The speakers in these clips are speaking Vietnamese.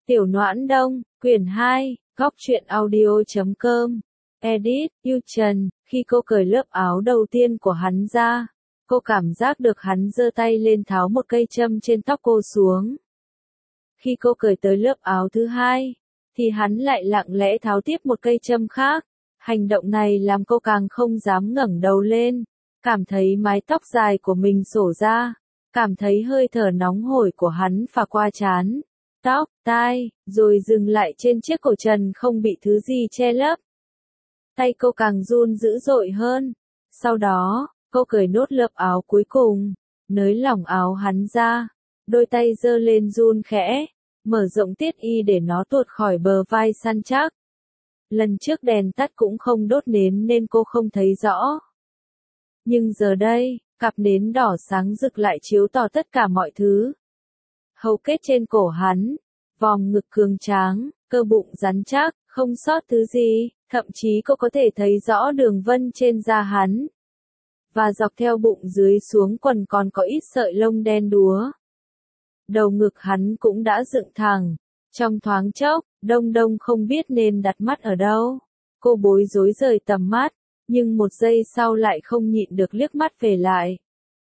Tiểu Noãn Đông, quyển 2, góc truyện audio.com. Edit, Yu Trần, khi cô cởi lớp áo đầu tiên của hắn ra, cô cảm giác được hắn giơ tay lên tháo một cây châm trên tóc cô xuống. Khi cô cởi tới lớp áo thứ hai, thì hắn lại lặng lẽ tháo tiếp một cây châm khác. Hành động này làm cô càng không dám ngẩng đầu lên, cảm thấy mái tóc dài của mình xổ ra, cảm thấy hơi thở nóng hổi của hắn phả qua trán, tóc, tai, rồi dừng lại trên chiếc cổ trần không bị thứ gì che lấp. Tay cô càng run dữ dội hơn. Sau đó, cô cởi nốt lớp áo cuối cùng, nới lỏng áo hắn ra, đôi tay giơ lên run khẽ, mở rộng tiết y để nó tuột khỏi bờ vai săn chắc. Lần trước đèn tắt cũng không đốt nến nên cô không thấy rõ. Nhưng giờ đây, cặp nến đỏ sáng rực lại chiếu tỏ tất cả mọi thứ. Hầu kết trên cổ hắn, vòng ngực cường tráng, cơ bụng rắn chắc, không sót thứ gì, thậm chí cô có thể thấy rõ đường vân trên da hắn. Và dọc theo bụng dưới xuống quần còn có ít sợi lông đen đúa. Đầu ngực hắn cũng đã dựng thẳng. Trong thoáng chốc, Đông Đông không biết nên đặt mắt ở đâu. Cô bối rối rời tầm mắt, nhưng một giây sau lại không nhịn được liếc mắt về lại.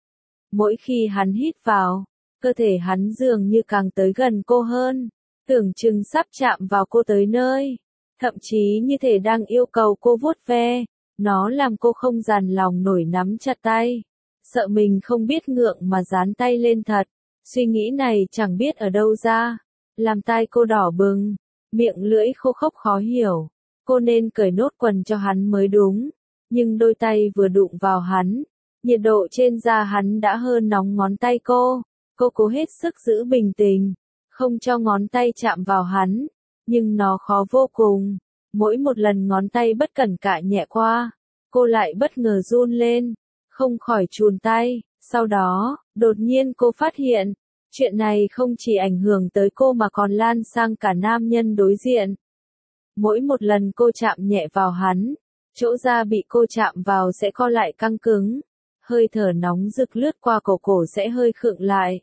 Mỗi khi hắn hít vào, cơ thể hắn dường như càng tới gần cô hơn, tưởng chừng sắp chạm vào cô tới nơi, thậm chí như thể đang yêu cầu cô vuốt ve. Nó làm cô không dằn lòng nổi nắm chặt tay, sợ mình không biết ngượng mà dán tay lên thật. Suy nghĩ này chẳng biết ở đâu ra, làm tai cô đỏ bừng, miệng lưỡi khô khốc khó hiểu. Cô nên cởi nốt quần cho hắn mới đúng, nhưng đôi tay vừa đụng vào hắn, nhiệt độ trên da hắn đã hơn nóng ngón tay cô. Cô cố hết sức giữ bình tĩnh, không cho ngón tay chạm vào hắn, nhưng nó khó vô cùng. Mỗi một lần ngón tay bất cẩn cạ nhẹ qua, cô lại bất ngờ run lên, không khỏi chùn tay. Sau đó, đột nhiên cô phát hiện, chuyện này không chỉ ảnh hưởng tới cô mà còn lan sang cả nam nhân đối diện. Mỗi một lần cô chạm nhẹ vào hắn, chỗ da bị cô chạm vào sẽ co lại căng cứng, hơi thở nóng rực lướt qua cổ sẽ hơi khựng lại.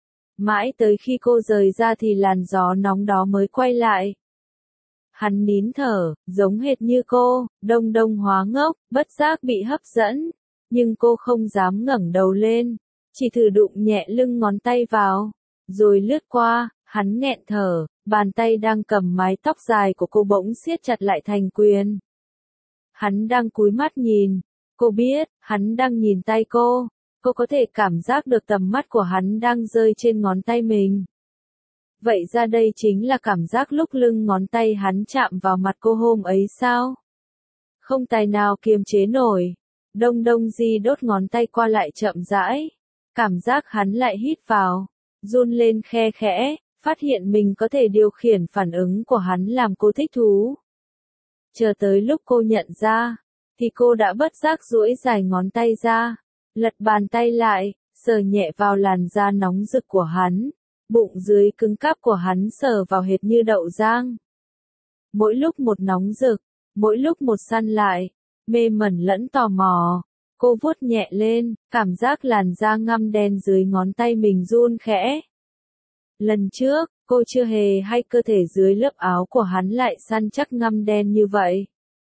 Mãi tới khi cô rời ra thì làn gió nóng đó mới quay lại. Hắn nín thở, giống hệt như cô. Đông Đông hóa ngốc, bất giác bị hấp dẫn, nhưng cô không dám ngẩng đầu lên, chỉ thử đụng nhẹ lưng ngón tay vào, rồi lướt qua. Hắn nghẹn thở, bàn tay đang cầm mái tóc dài của cô bỗng siết chặt lại thành quyền. Hắn đang cúi mắt nhìn, cô biết, hắn đang nhìn tay cô có thể cảm giác được tầm mắt của hắn đang rơi trên ngón tay mình. Vậy ra đây chính là cảm giác lúc lưng ngón tay hắn chạm vào mặt cô hôm ấy sao? Không tài nào kiềm chế nổi, Đông Đông di đốt ngón tay qua lại chậm rãi. Cảm giác hắn lại hít vào, run lên khe khẽ, phát hiện mình có thể điều khiển phản ứng của hắn làm cô thích thú. Chờ tới lúc cô nhận ra, thì cô đã bất giác duỗi dài ngón tay ra, lật bàn tay lại, sờ nhẹ vào làn da nóng rực của hắn. Bụng dưới cứng cáp của hắn sờ vào hệt như đậu rang. Mỗi lúc một nóng rực, mỗi lúc một săn lại, mê mẩn lẫn tò mò. Cô vuốt nhẹ lên, cảm giác làn da ngăm đen dưới ngón tay mình run khẽ. Lần trước, cô chưa hề hay cơ thể dưới lớp áo của hắn lại săn chắc ngăm đen như vậy.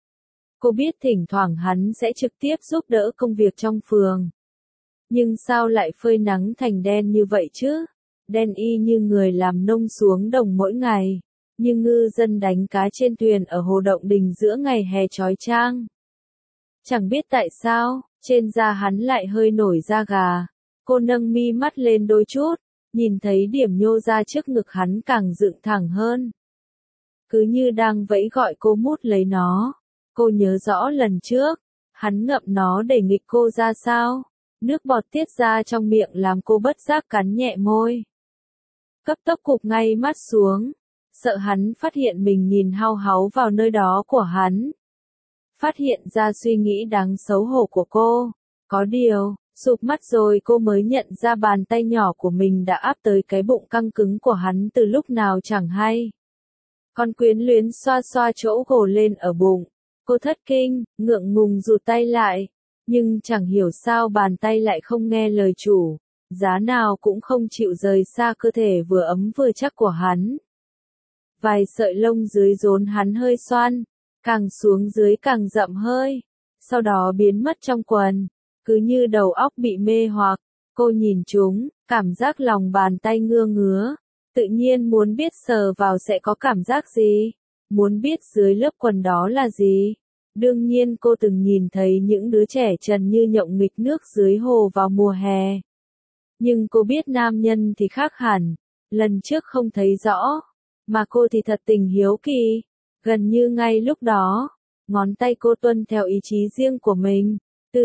Cô biết thỉnh thoảng hắn sẽ trực tiếp giúp đỡ công việc trong phường. Nhưng sao lại phơi nắng thành đen như vậy chứ? Đen y như người làm nông xuống đồng mỗi ngày, như ngư dân đánh cá trên thuyền ở hồ Động Đình giữa ngày hè chói chang. Chẳng biết tại sao, trên da hắn lại hơi nổi da gà. Cô nâng mi mắt lên đôi chút, nhìn thấy điểm nhô ra trước ngực hắn càng dựng thẳng hơn. Cứ như đang vẫy gọi cô mút lấy nó. Cô nhớ rõ lần trước, hắn ngậm nó để nghịch cô ra sao. Nước bọt tiết ra trong miệng làm cô bất giác cắn nhẹ môi. Cấp tốc cụp ngay mắt xuống, sợ hắn phát hiện mình nhìn hao háu vào nơi đó của hắn. Phát hiện ra suy nghĩ đáng xấu hổ của cô. Có điều, sụp mắt rồi cô mới nhận ra bàn tay nhỏ của mình đã áp tới cái bụng căng cứng của hắn từ lúc nào chẳng hay. Con quyến luyến xoa xoa chỗ gồ lên ở bụng. Cô thất kinh, ngượng ngùng rụt tay lại. Nhưng chẳng hiểu sao bàn tay lại không nghe lời chủ. Giá nào cũng không chịu rời xa cơ thể vừa ấm vừa chắc của hắn. Vài sợi lông dưới rốn hắn hơi xoăn, càng xuống dưới càng rậm hơi, sau đó biến mất trong quần, cứ như đầu óc bị mê hoặc. Cô nhìn chúng, cảm giác lòng bàn tay ngứa ngứa, tự nhiên muốn biết sờ vào sẽ có cảm giác gì, muốn biết dưới lớp quần đó là gì. Đương nhiên cô từng nhìn thấy những đứa trẻ trần như nhộng nghịch nước dưới hồ vào mùa hè. Nhưng cô biết nam nhân thì khác hẳn, lần trước không thấy rõ, mà cô thì thật tình hiếu kỳ. Gần như ngay lúc đó, ngón tay cô tuân theo ý chí riêng của mình, từ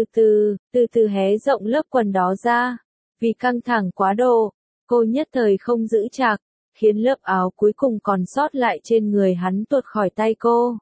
từ hé rộng lớp quần đó ra. Vì căng thẳng quá độ, cô nhất thời không giữ chặt, khiến lớp áo cuối cùng còn sót lại trên người hắn tuột khỏi tay cô.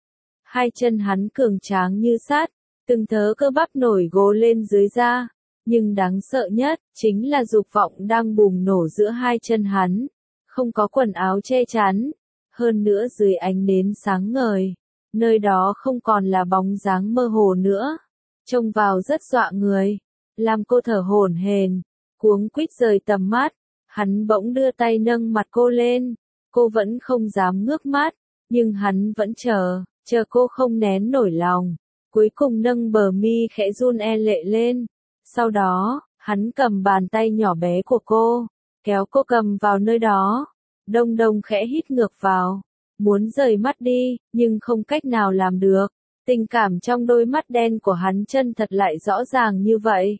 Hai chân hắn cường tráng như sắt, từng thớ cơ bắp nổi gồ lên dưới da, nhưng đáng sợ nhất chính là dục vọng đang bùng nổ giữa hai chân hắn, không có quần áo che chắn, hơn nữa dưới ánh nến sáng ngời, nơi đó không còn là bóng dáng mơ hồ nữa, trông vào rất dọa người, làm cô thở hổn hển, cuống quýt rời tầm mắt. Hắn bỗng đưa tay nâng mặt cô lên, cô vẫn không dám ngước mắt, nhưng hắn vẫn chờ cô không nén nổi lòng, cuối cùng nâng bờ mi khẽ run lệ lên. Sau đó, hắn cầm bàn tay nhỏ bé của cô, kéo cô cầm vào nơi đó. Đông Đông khẽ hít ngược vào, muốn rời mắt đi, nhưng không cách nào làm được. Tình cảm trong đôi mắt đen của hắn chân thật lại rõ ràng như vậy,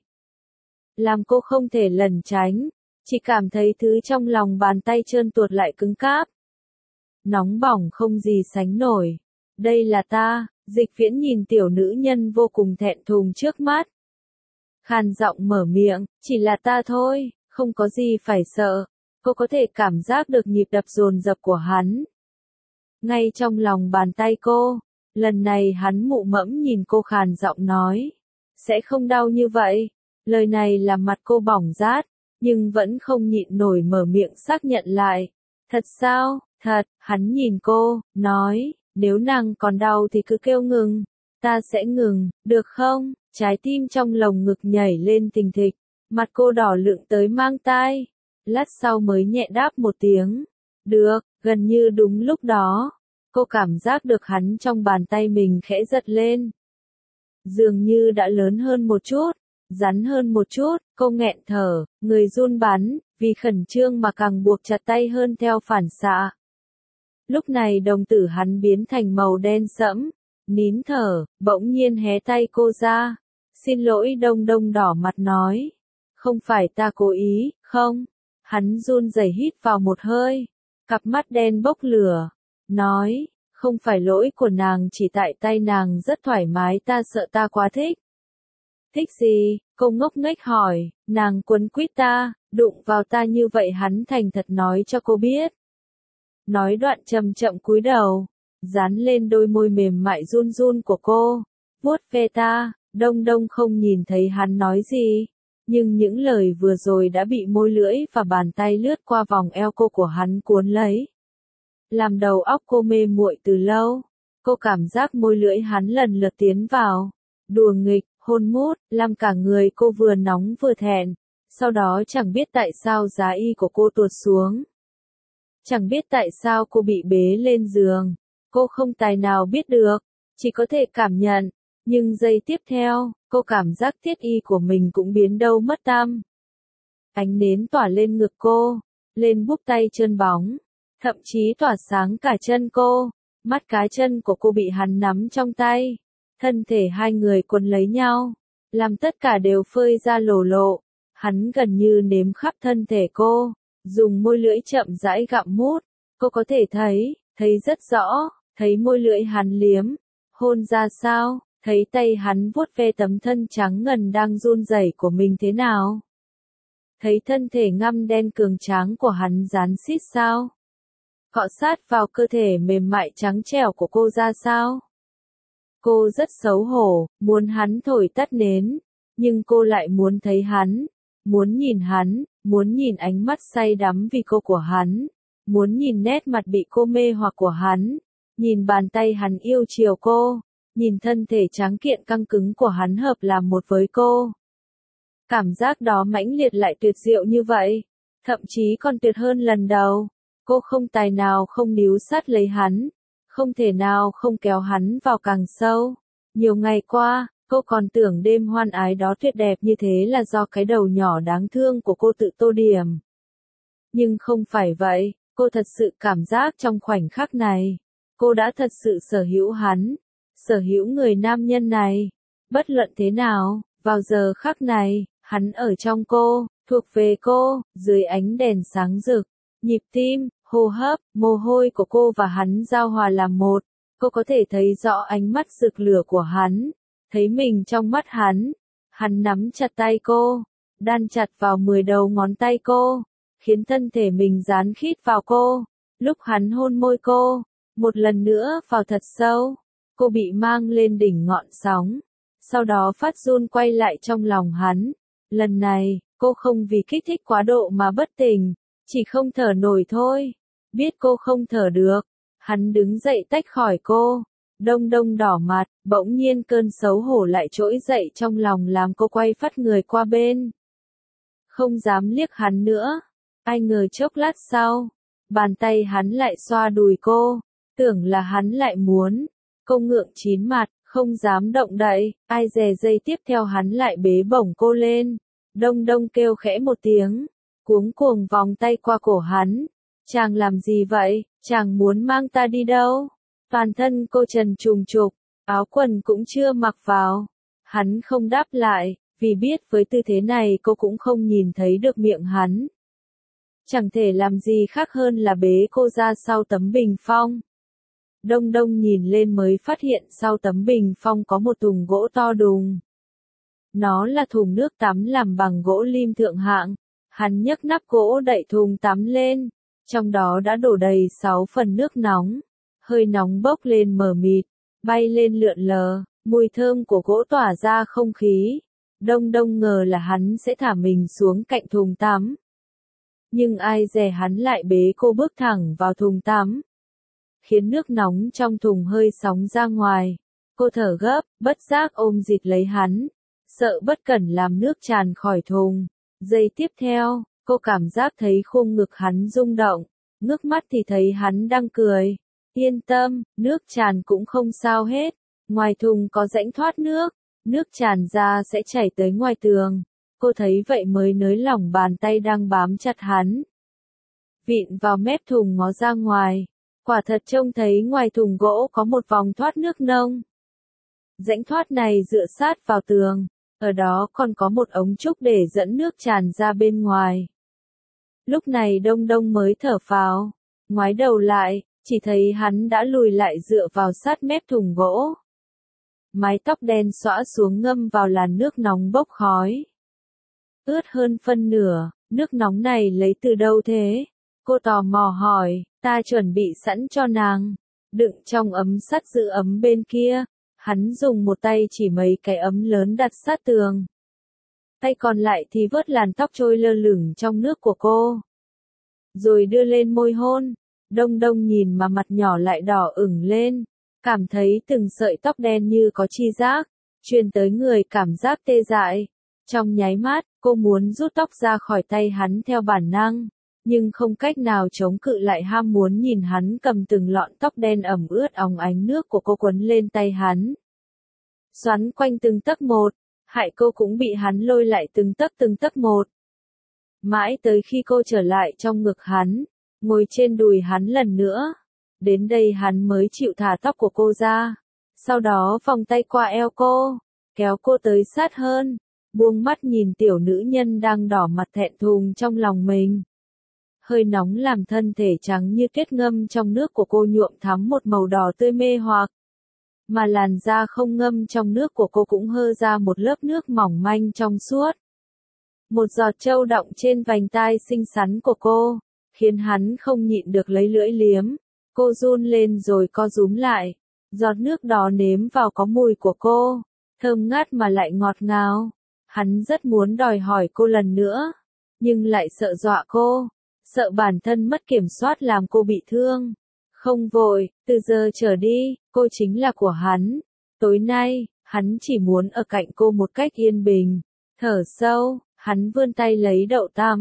làm cô không thể lẩn tránh, chỉ cảm thấy thứ trong lòng bàn tay trơn tuột lại cứng cáp. Nóng bỏng không gì sánh nổi. Đây là ta. Dịch Viễn nhìn tiểu nữ nhân vô cùng thẹn thùng trước mắt, khàn giọng mở miệng, chỉ là ta thôi, không có gì phải sợ. Cô có thể cảm giác được nhịp đập dồn dập của hắn ngay trong lòng bàn tay cô. Lần này hắn mụ mẫm nhìn cô khàn giọng nói, sẽ không đau như vậy. Lời này làm mặt cô bỏng rát, nhưng vẫn không nhịn nổi mở miệng xác nhận lại. Thật sao? Thật. Hắn nhìn cô, nói, nếu nàng còn đau thì cứ kêu ngừng, ta sẽ ngừng, được không? Trái tim trong lồng ngực nhảy lên thình thịch, mặt cô đỏ lựng tới mang tai. Lát sau mới nhẹ đáp một tiếng, được. Gần như đúng lúc đó, cô cảm giác được hắn trong bàn tay mình khẽ giật lên, dường như đã lớn hơn một chút, rắn hơn một chút. Cô nghẹn thở, người run bắn, vì khẩn trương mà càng buộc chặt tay hơn theo phản xạ. Lúc này đồng tử hắn biến thành màu đen sẫm, nín thở, bỗng nhiên hé tay cô ra. Xin lỗi. Đông Đông đỏ mặt nói, không phải ta cố ý, không. Hắn run rẩy hít vào một hơi, cặp mắt đen bốc lửa, nói, không phải lỗi của nàng, chỉ tại tay nàng rất thoải mái, ta sợ ta quá thích. Thích gì? Cô ngốc nghếch hỏi. Nàng quấn quýt ta, đụng vào ta như vậy. Hắn thành thật nói cho cô biết. Nói đoạn chậm chậm cúi đầu, dán lên đôi môi mềm mại run run của cô, vuốt ve ta. Đông Đông không nhìn thấy hắn nói gì, nhưng những lời vừa rồi đã bị môi lưỡi và bàn tay lướt qua vòng eo cô của hắn cuốn lấy, làm đầu óc cô mê muội từ lâu. Cô cảm giác môi lưỡi hắn lần lượt tiến vào, đùa nghịch, hôn mút, làm cả người cô vừa nóng vừa thẹn. Sau đó chẳng biết tại sao giá y của cô tuột xuống, chẳng biết tại sao cô bị bế lên giường. Cô không tài nào biết được, chỉ có thể cảm nhận. Nhưng giây tiếp theo, cô cảm giác thiết y của mình cũng biến đâu mất tăm. Ánh nến tỏa lên ngực cô, lên búp tay trơn bóng, thậm chí tỏa sáng cả chân cô. Mắt cá chân của cô bị hắn nắm trong tay. Thân thể hai người quấn lấy nhau, làm tất cả đều phơi ra lổ lộ. Hắn gần như nếm khắp thân thể cô, dùng môi lưỡi chậm rãi gặm mút. Cô có thể thấy rất rõ, thấy môi lưỡi hắn liếm, hôn ra sao, thấy tay hắn vuốt ve tấm thân trắng ngần đang run rẩy của mình thế nào. Thấy thân thể ngăm đen cường tráng của hắn dán xít sao. Cọ sát vào cơ thể mềm mại trắng trẻo của cô ra sao. Cô rất xấu hổ, muốn hắn thổi tắt nến, nhưng cô lại muốn thấy hắn, muốn nhìn hắn, muốn nhìn ánh mắt say đắm vì cô của hắn, muốn nhìn nét mặt bị cô mê hoặc của hắn, nhìn bàn tay hắn yêu chiều cô, nhìn thân thể tráng kiện căng cứng của hắn hợp làm một với cô. Cảm giác đó mãnh liệt lại tuyệt diệu như vậy, thậm chí còn tuyệt hơn lần đầu. Cô không tài nào không níu sát lấy hắn, không thể nào không kéo hắn vào càng sâu. Nhiều ngày qua, cô còn tưởng đêm hoan ái đó tuyệt đẹp như thế là do cái đầu nhỏ đáng thương của cô tự tô điểm. Nhưng không phải vậy, cô thật sự cảm giác trong khoảnh khắc này, cô đã thật sự sở hữu hắn, sở hữu người nam nhân này. Bất luận thế nào, vào giờ khắc này, hắn ở trong cô, thuộc về cô, dưới ánh đèn sáng rực, nhịp tim, hô hấp, mồ hôi của cô và hắn giao hòa làm một. Cô có thể thấy rõ ánh mắt rực lửa của hắn, thấy mình trong mắt hắn. Hắn nắm chặt tay cô, đan chặt vào 10 đầu ngón tay cô, khiến thân thể mình dán khít vào cô. Lúc hắn hôn môi cô, một lần nữa vào thật sâu, cô bị mang lên đỉnh ngọn sóng, sau đó phát run quay lại trong lòng hắn. Lần này, cô không vì kích thích quá độ mà bất tỉnh, chỉ không thở nổi thôi. Biết cô không thở được, hắn đứng dậy tách khỏi cô. Đông Đông đỏ mặt, bỗng nhiên cơn xấu hổ lại trỗi dậy trong lòng làm cô quay phắt người qua bên. Không dám liếc hắn nữa. Ai ngờ chốc lát sau, bàn tay hắn lại xoa đùi cô, tưởng là hắn lại muốn. Cô ngượng chín mặt, không dám động đậy, ai dè giây tiếp theo hắn lại bế bổng cô lên. Đông Đông kêu khẽ một tiếng, cuống cuồng vòng tay qua cổ hắn. Chàng làm gì vậy, chàng muốn mang ta đi đâu? Toàn thân cô trần trùng trục, áo quần cũng chưa mặc vào. Hắn không đáp lại, vì biết với tư thế này cô cũng không nhìn thấy được miệng hắn. Chẳng thể làm gì khác hơn là bế cô ra sau tấm bình phong. Đông Đông nhìn lên mới phát hiện sau tấm bình phong có một thùng gỗ to đùng. Nó là thùng nước tắm làm bằng gỗ lim thượng hạng. Hắn nhấc nắp gỗ đậy thùng tắm lên, trong đó đã đổ đầy 6 phần nước nóng. Hơi nóng bốc lên mờ mịt, bay lên lượn lờ, mùi thơm của gỗ tỏa ra không khí. Đông Đông ngờ là hắn sẽ thả mình xuống cạnh thùng tắm. Nhưng ai dè hắn lại bế cô bước thẳng vào thùng tắm, khiến nước nóng trong thùng hơi sóng ra ngoài. Cô thở gấp, bất giác ôm dịt lấy hắn, sợ bất cẩn làm nước tràn khỏi thùng. Giây tiếp theo, cô cảm giác thấy khung ngực hắn rung động, ngước mắt thì thấy hắn đang cười. Yên tâm, nước tràn cũng không sao hết. Ngoài thùng có rãnh thoát nước, nước tràn ra sẽ chảy tới ngoài tường. Cô thấy vậy mới nới lỏng bàn tay đang bám chặt hắn. Vịn vào mép thùng ngó ra ngoài. Quả thật trông thấy ngoài thùng gỗ có một vòng thoát nước nông. Rãnh thoát này dựa sát vào tường, ở đó còn có một ống trúc để dẫn nước tràn ra bên ngoài. Lúc này Đông Đông mới thở phào, ngoái đầu lại, chỉ thấy hắn đã lùi lại dựa vào sát mép thùng gỗ. Mái tóc đen xõa xuống ngâm vào làn nước nóng bốc khói. Ướt hơn phân nửa, nước nóng này lấy từ đâu thế? Cô tò mò hỏi, ta chuẩn bị sẵn cho nàng, đựng trong ấm sắt giữ ấm bên kia. Hắn dùng một tay chỉ mấy cái ấm lớn đặt sát tường. Tay còn lại thì vớt làn tóc trôi lơ lửng trong nước của cô. Rồi đưa lên môi hôn. Đông Đông nhìn mà mặt nhỏ lại đỏ ửng lên. Cảm thấy từng sợi tóc đen như có chi giác, truyền tới người cảm giác tê dại. Trong nháy mắt, cô muốn rút tóc ra khỏi tay hắn theo bản năng. Nhưng không cách nào chống cự lại ham muốn nhìn hắn cầm từng lọn tóc đen ẩm ướt óng ánh nước của cô quấn lên tay hắn. Xoắn quanh từng tấc một, hại cô cũng bị hắn lôi lại từng tấc một. Mãi tới khi cô trở lại trong ngực hắn, ngồi trên đùi hắn lần nữa. Đến đây hắn mới chịu thả tóc của cô ra. Sau đó vòng tay qua eo cô, kéo cô tới sát hơn, buông mắt nhìn tiểu nữ nhân đang đỏ mặt thẹn thùng trong lòng mình. Hơi nóng làm thân thể trắng như tuyết ngâm trong nước của cô nhuộm thắm một màu đỏ tươi mê hoặc. Mà làn da không ngâm trong nước của cô cũng hơ ra một lớp nước mỏng manh trong suốt. Một giọt trâu đọng trên vành tai xinh xắn của cô, khiến hắn không nhịn được lấy lưỡi liếm. Cô run lên rồi co rúm lại. Giọt nước đó nếm vào có mùi của cô, thơm ngát mà lại ngọt ngào. Hắn rất muốn đòi hỏi cô lần nữa, nhưng lại sợ dọa cô, sợ bản thân mất kiểm soát làm cô bị thương. Không vội, từ giờ trở đi, cô chính là của hắn. Tối nay, hắn chỉ muốn ở cạnh cô một cách yên bình. Thở sâu, hắn vươn tay lấy đậu tắm,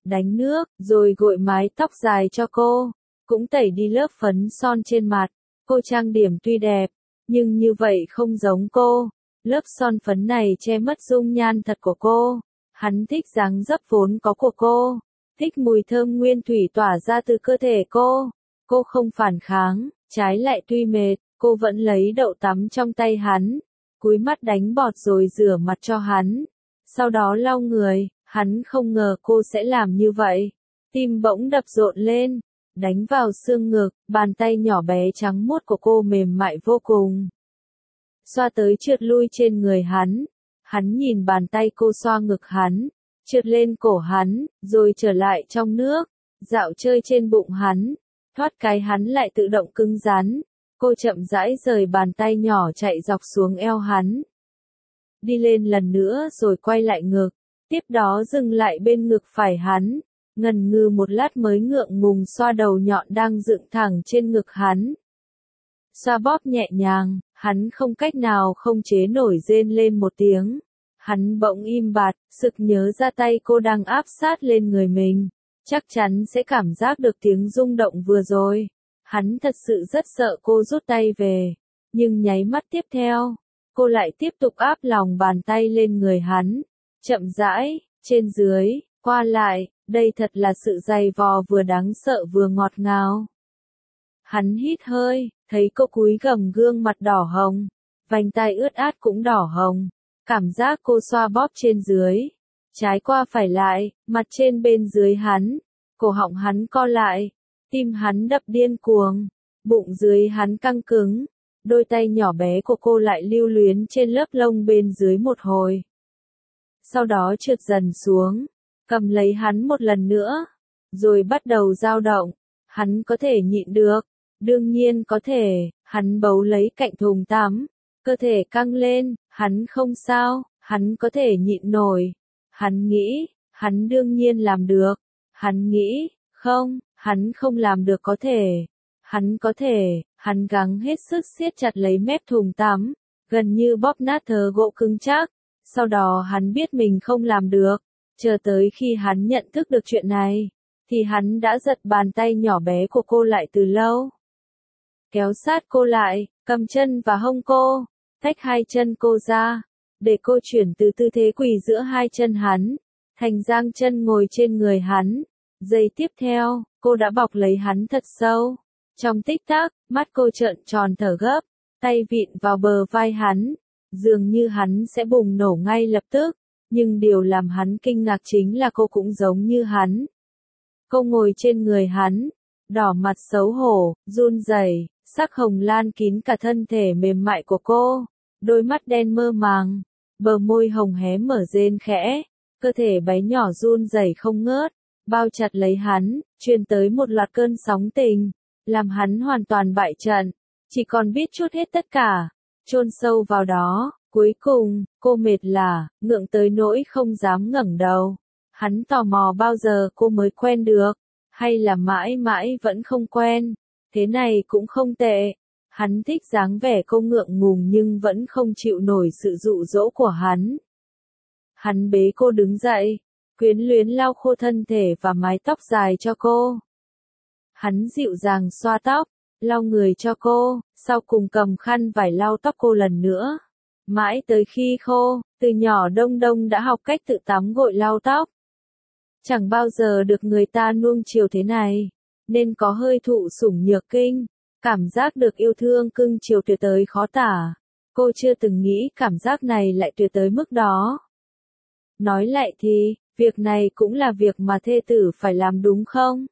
đánh nước, rồi gội mái tóc dài cho cô, cũng tẩy đi lớp phấn son trên mặt. Cô trang điểm tuy đẹp, nhưng như vậy không giống cô. Lớp son phấn này che mất dung nhan thật của cô. Hắn thích dáng dấp vốn có của cô, thích mùi thơm nguyên thủy tỏa ra từ cơ thể cô. Cô không phản kháng, trái lại tuy mệt, cô vẫn lấy đậu tắm trong tay hắn, cúi mắt đánh bọt rồi rửa mặt cho hắn. Sau đó lau người, hắn không ngờ cô sẽ làm như vậy. Tim bỗng đập rộn lên, đánh vào xương ngực, bàn tay nhỏ bé trắng muốt của cô mềm mại vô cùng. Xoa tới trượt lui trên người hắn. Hắn nhìn bàn tay cô xoa ngực hắn, trượt lên cổ hắn, rồi trở lại trong nước, dạo chơi trên bụng hắn. Thoát cái hắn lại tự động cứng rắn. Cô chậm rãi rời bàn tay nhỏ chạy dọc xuống eo hắn. Đi lên lần nữa rồi quay lại ngực, tiếp đó dừng lại bên ngực phải hắn. Ngần ngừ một lát mới ngượng ngùng xoa đầu nhọn đang dựng thẳng trên ngực hắn. Xoa bóp nhẹ nhàng, hắn không cách nào không chế nổi rên lên một tiếng. Hắn bỗng im bặt, sực nhớ ra tay cô đang áp sát lên người mình. Chắc chắn sẽ cảm giác được tiếng rung động vừa rồi. Hắn thật sự rất sợ cô rút tay về. Nhưng nháy mắt tiếp theo, cô lại tiếp tục áp lòng bàn tay lên người hắn. Chậm rãi, trên dưới, qua lại, đây thật là sự dày vò vừa đáng sợ vừa ngọt ngào. Hắn hít hơi, thấy cô cúi gằm gương mặt đỏ hồng, vành tai ướt át cũng đỏ hồng. Cảm giác cô xoa bóp trên dưới, trái qua phải lại, mặt trên bên dưới hắn, cổ họng hắn co lại, tim hắn đập điên cuồng, bụng dưới hắn căng cứng, đôi tay nhỏ bé của cô lại lưu luyến trên lớp lông bên dưới một hồi. Sau đó trượt dần xuống, cầm lấy hắn một lần nữa, rồi bắt đầu dao động. Hắn có thể nhịn được, đương nhiên có thể. Hắn bấu lấy cạnh thùng tắm, cơ thể căng lên. Hắn không sao, hắn có thể nhịn nổi. Hắn nghĩ, hắn đương nhiên làm được. Hắn nghĩ, không, hắn không làm được có thể. Hắn có thể. Hắn gắng hết sức siết chặt lấy mép thùng tắm, gần như bóp nát thớ gỗ cứng chắc. Sau đó hắn biết mình không làm được. Chờ tới khi hắn nhận thức được chuyện này, thì hắn đã giật bàn tay nhỏ bé của cô lại từ lâu. Kéo sát cô lại, cầm chân và hông cô, tách hai chân cô ra, để cô chuyển từ tư thế quỳ giữa hai chân hắn, thành giang chân ngồi trên người hắn. Giây tiếp theo, cô đã bọc lấy hắn thật sâu. Trong tích tắc, mắt cô trợn tròn thở gấp, tay vịn vào bờ vai hắn, dường như hắn sẽ bùng nổ ngay lập tức. Nhưng điều làm hắn kinh ngạc chính là cô cũng giống như hắn. Cô ngồi trên người hắn, đỏ mặt xấu hổ, run rẩy, sắc hồng lan kín cả thân thể mềm mại của cô, đôi mắt đen mơ màng, bờ môi hồng hé mở rên khẽ, cơ thể bé nhỏ run rẩy không ngớt, bao chặt lấy hắn, truyền tới một loạt cơn sóng tình, làm hắn hoàn toàn bại trận, chỉ còn biết trút hết tất cả, chôn sâu vào đó. Cuối cùng, cô mệt lả, ngượng tới nỗi không dám ngẩng đầu. Hắn tò mò bao giờ cô mới quen được, hay là mãi mãi vẫn không quen. Thế này cũng không tệ. Hắn thích dáng vẻ cô ngượng ngùng nhưng vẫn không chịu nổi sự dụ dỗ của hắn. Hắn bế cô đứng dậy, quyến luyến lau khô thân thể và mái tóc dài cho cô. Hắn dịu dàng xoa tóc, lau người cho cô, sau cùng cầm khăn vải lau tóc cô lần nữa. Mãi tới khi khô, từ nhỏ Đông Đông đã học cách tự tắm gội lau tóc. Chẳng bao giờ được người ta nuông chiều thế này, nên có hơi thụ sủng nhược kinh, cảm giác được yêu thương cưng chiều tuyệt tới khó tả. Cô chưa từng nghĩ cảm giác này lại tuyệt tới mức đó. Nói lại thì, việc này cũng là việc mà thê tử phải làm đúng không?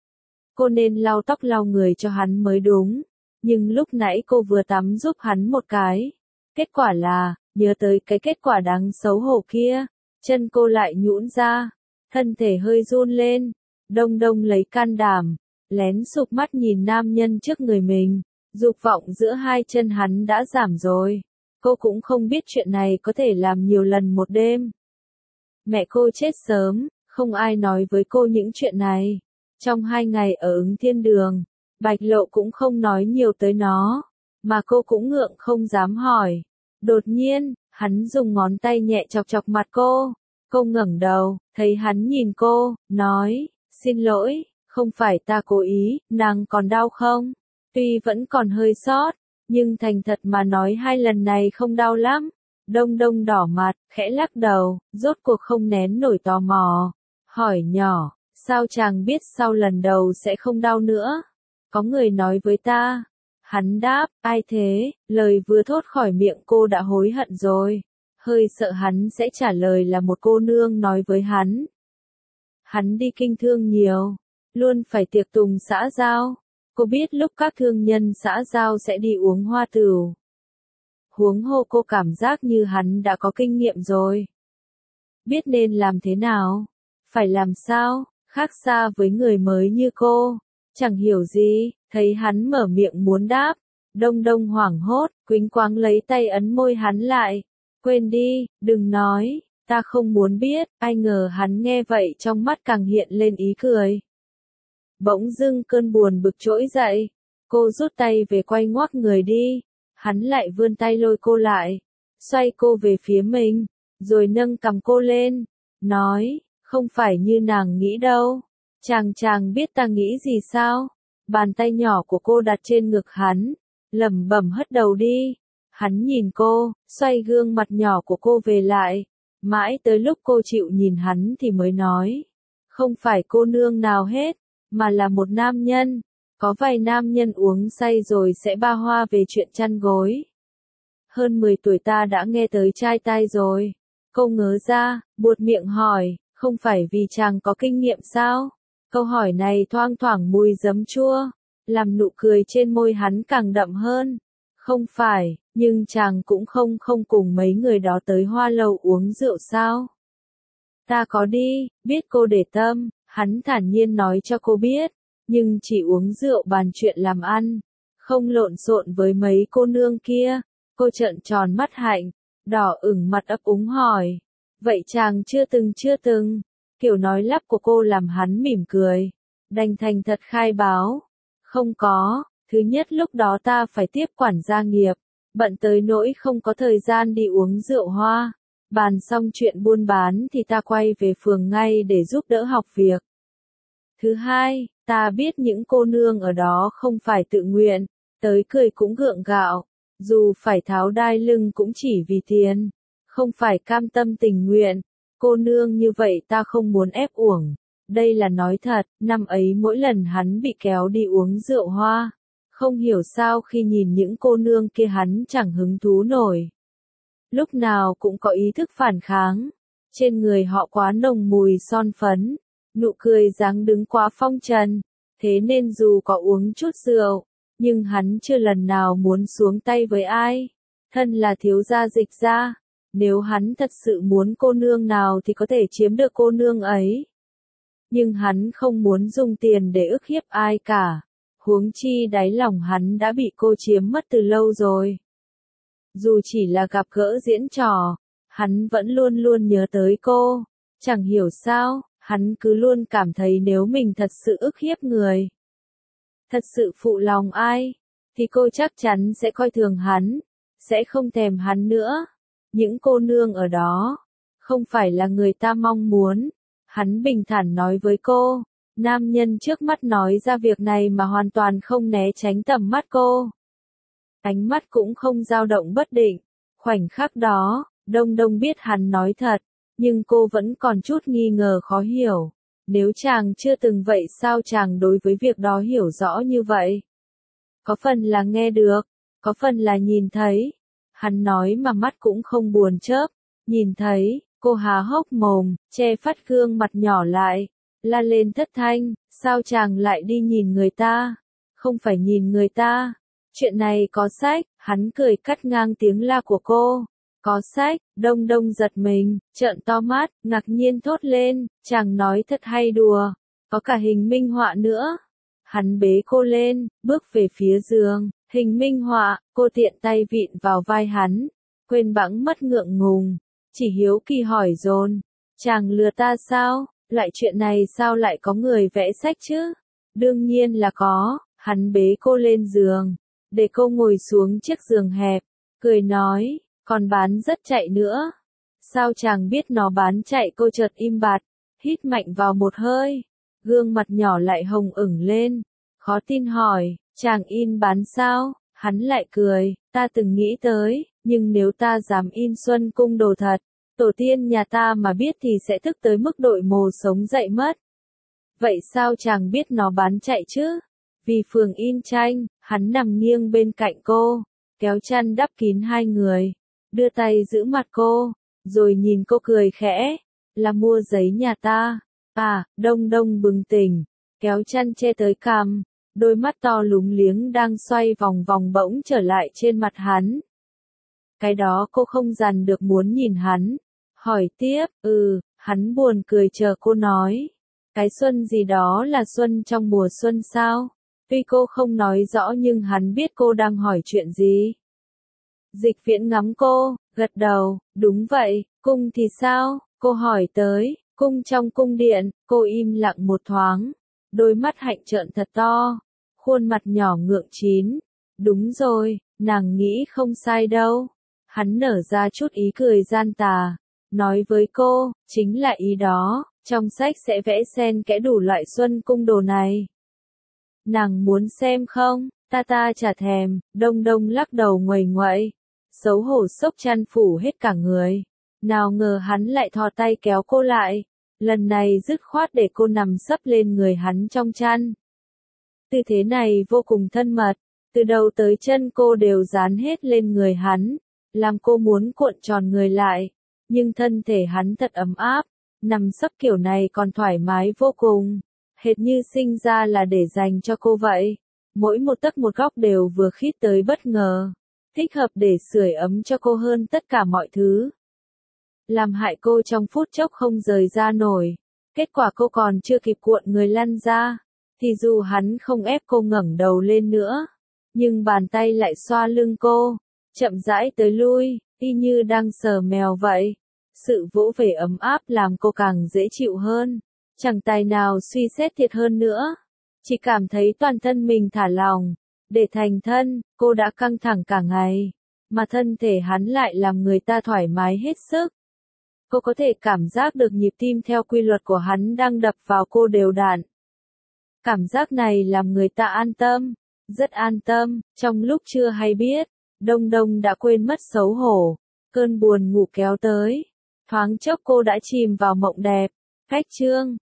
Cô nên lau tóc lau người cho hắn mới đúng, nhưng lúc nãy cô vừa tắm giúp hắn một cái. Kết quả là, nhớ tới cái kết quả đáng xấu hổ kia, chân cô lại nhũn ra, thân thể hơi run lên. Đông Đông lấy can đảm, lén sụp mắt nhìn nam nhân trước người mình, dục vọng giữa hai chân hắn đã giảm rồi. Cô cũng không biết chuyện này có thể làm nhiều lần một đêm. Mẹ cô chết sớm, không ai nói với cô những chuyện này. Trong 2 ngày ở Ứng Thiên Đường, Bạch Lộ cũng không nói nhiều tới nó, mà cô cũng ngượng không dám hỏi. Đột nhiên, hắn dùng ngón tay nhẹ chọc chọc mặt cô, Cô ngẩng đầu, thấy hắn nhìn cô, nói, xin lỗi, không phải ta cố ý, nàng còn đau không? Tuy vẫn còn hơi sót, nhưng thành thật mà nói 2 lần này không đau lắm. Đông Đông đỏ mặt, khẽ lắc đầu, rốt cuộc không nén nổi tò mò. Hỏi nhỏ, sao chàng biết sau lần đầu sẽ không đau nữa? Có người nói với ta. Hắn đáp, ai thế? Lời vừa thốt khỏi miệng cô đã hối hận rồi. Hơi sợ hắn sẽ trả lời là một cô nương nói với hắn. Hắn đi kinh thương nhiều, luôn phải tiệc tùng xã giao. Cô biết lúc các thương nhân xã giao sẽ đi uống hoa tửu. Huống hồ cô cảm giác như hắn đã có kinh nghiệm rồi. Biết nên làm thế nào? Phải làm sao? Khác xa với người mới như cô. Chẳng hiểu gì, thấy hắn mở miệng muốn đáp. Đông Đông hoảng hốt, quĩnh quáng lấy tay ấn môi hắn lại. Quên đi, đừng nói, ta không muốn biết. Ai ngờ hắn nghe vậy trong mắt càng hiện lên ý cười. Bỗng dưng cơn buồn bực trỗi dậy. Cô rút tay về quay ngoắc người đi. Hắn lại vươn tay lôi cô lại. Xoay cô về phía mình. Rồi nâng cằm cô lên. Nói, không phải như nàng nghĩ đâu. Chàng biết ta nghĩ gì sao? Bàn tay nhỏ của cô đặt trên ngực hắn. Lẩm bẩm hất đầu đi. Hắn nhìn cô, xoay gương mặt nhỏ của cô về lại. Mãi tới lúc cô chịu nhìn hắn thì mới nói. Không phải cô nương nào hết, mà là một nam nhân. Có vài nam nhân uống say rồi sẽ ba hoa về chuyện chăn gối. Hơn 10 tuổi ta đã nghe tới trai tai rồi. Cô ngớ ra, buột miệng hỏi, không phải vì chàng có kinh nghiệm sao? Câu hỏi này thoang thoảng mùi giấm chua, làm nụ cười trên môi hắn càng đậm hơn. Không phải, nhưng chàng cũng không cùng mấy người đó tới hoa lầu uống rượu sao? Ta có đi, biết cô để tâm, hắn thản nhiên nói cho cô biết, nhưng chỉ uống rượu bàn chuyện làm ăn, không lộn xộn với mấy cô nương kia. Cô trợn tròn mắt hạnh, đỏ ửng mặt ấp úng hỏi, vậy chàng chưa từng, kiểu nói lắp của cô làm hắn mỉm cười, đành thành thật khai báo, không có, thứ nhất lúc đó ta phải tiếp quản gia nghiệp, bận tới nỗi không có thời gian đi uống rượu hoa, bàn xong chuyện buôn bán thì ta quay về phường ngay để giúp đỡ học việc. Thứ hai, ta biết những cô nương ở đó không phải tự nguyện, tới cười cũng gượng gạo, dù phải tháo đai lưng cũng chỉ vì tiền, không phải cam tâm tình nguyện. Cô nương như vậy ta không muốn ép uổng. Đây là nói thật, năm ấy mỗi lần hắn bị kéo đi uống rượu hoa, không hiểu sao khi nhìn những cô nương kia hắn chẳng hứng thú nổi. Lúc nào cũng có ý thức phản kháng. Trên người họ quá nồng mùi son phấn, nụ cười dáng đứng quá phong trần, thế nên dù có uống chút rượu, nhưng hắn chưa lần nào muốn xuống tay với ai. Thân là thiếu gia Dịch gia, nếu hắn thật sự muốn cô nương nào thì có thể chiếm được cô nương ấy. Nhưng hắn không muốn dùng tiền để ức hiếp ai cả. Huống chi đáy lòng hắn đã bị cô chiếm mất từ lâu rồi. Dù chỉ là gặp gỡ diễn trò, hắn vẫn luôn luôn nhớ tới cô. Chẳng hiểu sao, hắn cứ luôn cảm thấy nếu mình thật sự ức hiếp người, thật sự phụ lòng ai, thì cô chắc chắn sẽ coi thường hắn, sẽ không thèm hắn nữa. Những cô nương ở đó, không phải là người ta mong muốn. Hắn bình thản nói với cô, nam nhân trước mắt nói ra việc này mà hoàn toàn không né tránh tầm mắt cô. Ánh mắt cũng không dao động bất định. Khoảnh khắc đó, Đông Đông biết hắn nói thật, nhưng cô vẫn còn chút nghi ngờ khó hiểu. Nếu chàng chưa từng vậy sao chàng đối với việc đó hiểu rõ như vậy? Có phần là nghe được, có phần là nhìn thấy. Hắn nói mà mắt cũng không buồn chớp. Nhìn thấy, cô há hốc mồm, che phát gương mặt nhỏ lại, la lên thất thanh, sao chàng lại đi nhìn người ta? Không phải nhìn người ta. Chuyện này có sách, hắn cười cắt ngang tiếng la của cô. Có sách, Đông Đông giật mình, trợn to mắt, ngạc nhiên thốt lên, chàng nói thật hay đùa, có cả hình minh họa nữa. Hắn bế cô lên, bước về phía giường, hình minh họa, cô tiện tay vịn vào vai hắn, quên bẵng mất ngượng ngùng, chỉ hiếu kỳ hỏi dồn, chàng lừa ta sao, loại chuyện này sao lại có người vẽ sách chứ? Đương nhiên là có, hắn bế cô lên giường, để cô ngồi xuống chiếc giường hẹp, cười nói, còn bán rất chạy nữa. Sao chàng biết nó bán chạy? Cô chợt im bặt, hít mạnh vào một hơi, gương mặt nhỏ lại hồng ửng lên, khó tin hỏi, chàng in bán sao? Hắn lại cười, ta từng nghĩ tới, nhưng nếu ta dám in Xuân Cung đồ thật, tổ tiên nhà ta mà biết thì sẽ tức tới mức đội mồ sống dậy mất. Vậy sao chàng biết nó bán chạy chứ? Vì phường in tranh, hắn nằm nghiêng bên cạnh cô, kéo chăn đắp kín hai người, đưa tay giữ mặt cô, rồi nhìn cô cười khẽ, là mua giấy nhà ta. À, Đông Đông bừng tỉnh, kéo chăn che tới cằm, đôi mắt to lúng liếng đang xoay vòng vòng bỗng trở lại trên mặt hắn. Cái đó cô không dằn được muốn nhìn hắn, hỏi tiếp, hắn buồn cười chờ cô nói. Cái xuân gì đó là xuân trong mùa xuân sao? Tuy cô không nói rõ nhưng hắn biết cô đang hỏi chuyện gì. Dịch Viễn ngắm cô, gật đầu, đúng vậy, cung thì sao? Cô hỏi tới, cung trong cung điện, cô im lặng một thoáng, đôi mắt hạnh trợn thật to, khuôn mặt nhỏ ngượng chín. Đúng rồi, nàng nghĩ không sai đâu. Hắn nở ra chút ý cười gian tà, nói với cô, chính là ý đó, trong sách sẽ vẽ xen kẽ đủ loại xuân cung đồ này. Nàng muốn xem không? Ta chả thèm. Đông Đông lắc đầu nguầy nguậy, xấu hổ xốc chăn phủ hết cả người. Nào ngờ hắn lại thò tay kéo cô lại, lần này dứt khoát để cô nằm sấp lên người hắn trong chăn. Tư thế này vô cùng thân mật, từ đầu tới chân cô đều dán hết lên người hắn, làm cô muốn cuộn tròn người lại, nhưng thân thể hắn thật ấm áp, nằm sấp kiểu này còn thoải mái vô cùng, hệt như sinh ra là để dành cho cô vậy. Mỗi một tấc một góc đều vừa khít tới bất ngờ, thích hợp để sưởi ấm cho cô hơn tất cả mọi thứ. Làm hại cô trong phút chốc không rời ra nổi, kết quả cô còn chưa kịp cuộn người lăn ra, thì dù hắn không ép cô ngẩng đầu lên nữa, nhưng bàn tay lại xoa lưng cô, chậm rãi tới lui, y như đang sờ mèo vậy. Sự vỗ về ấm áp làm cô càng dễ chịu hơn, chẳng tài nào suy xét thiệt hơn nữa, chỉ cảm thấy toàn thân mình thả lỏng. Để thành thân, cô đã căng thẳng cả ngày, mà thân thể hắn lại làm người ta thoải mái hết sức. Cô có thể cảm giác được nhịp tim theo quy luật của hắn đang đập vào cô đều đặn. Cảm giác này làm người ta an tâm, rất an tâm. Trong lúc chưa hay biết, Đông Đông đã quên mất xấu hổ, cơn buồn ngủ kéo tới, thoáng chốc cô đã chìm vào mộng đẹp. Cách chương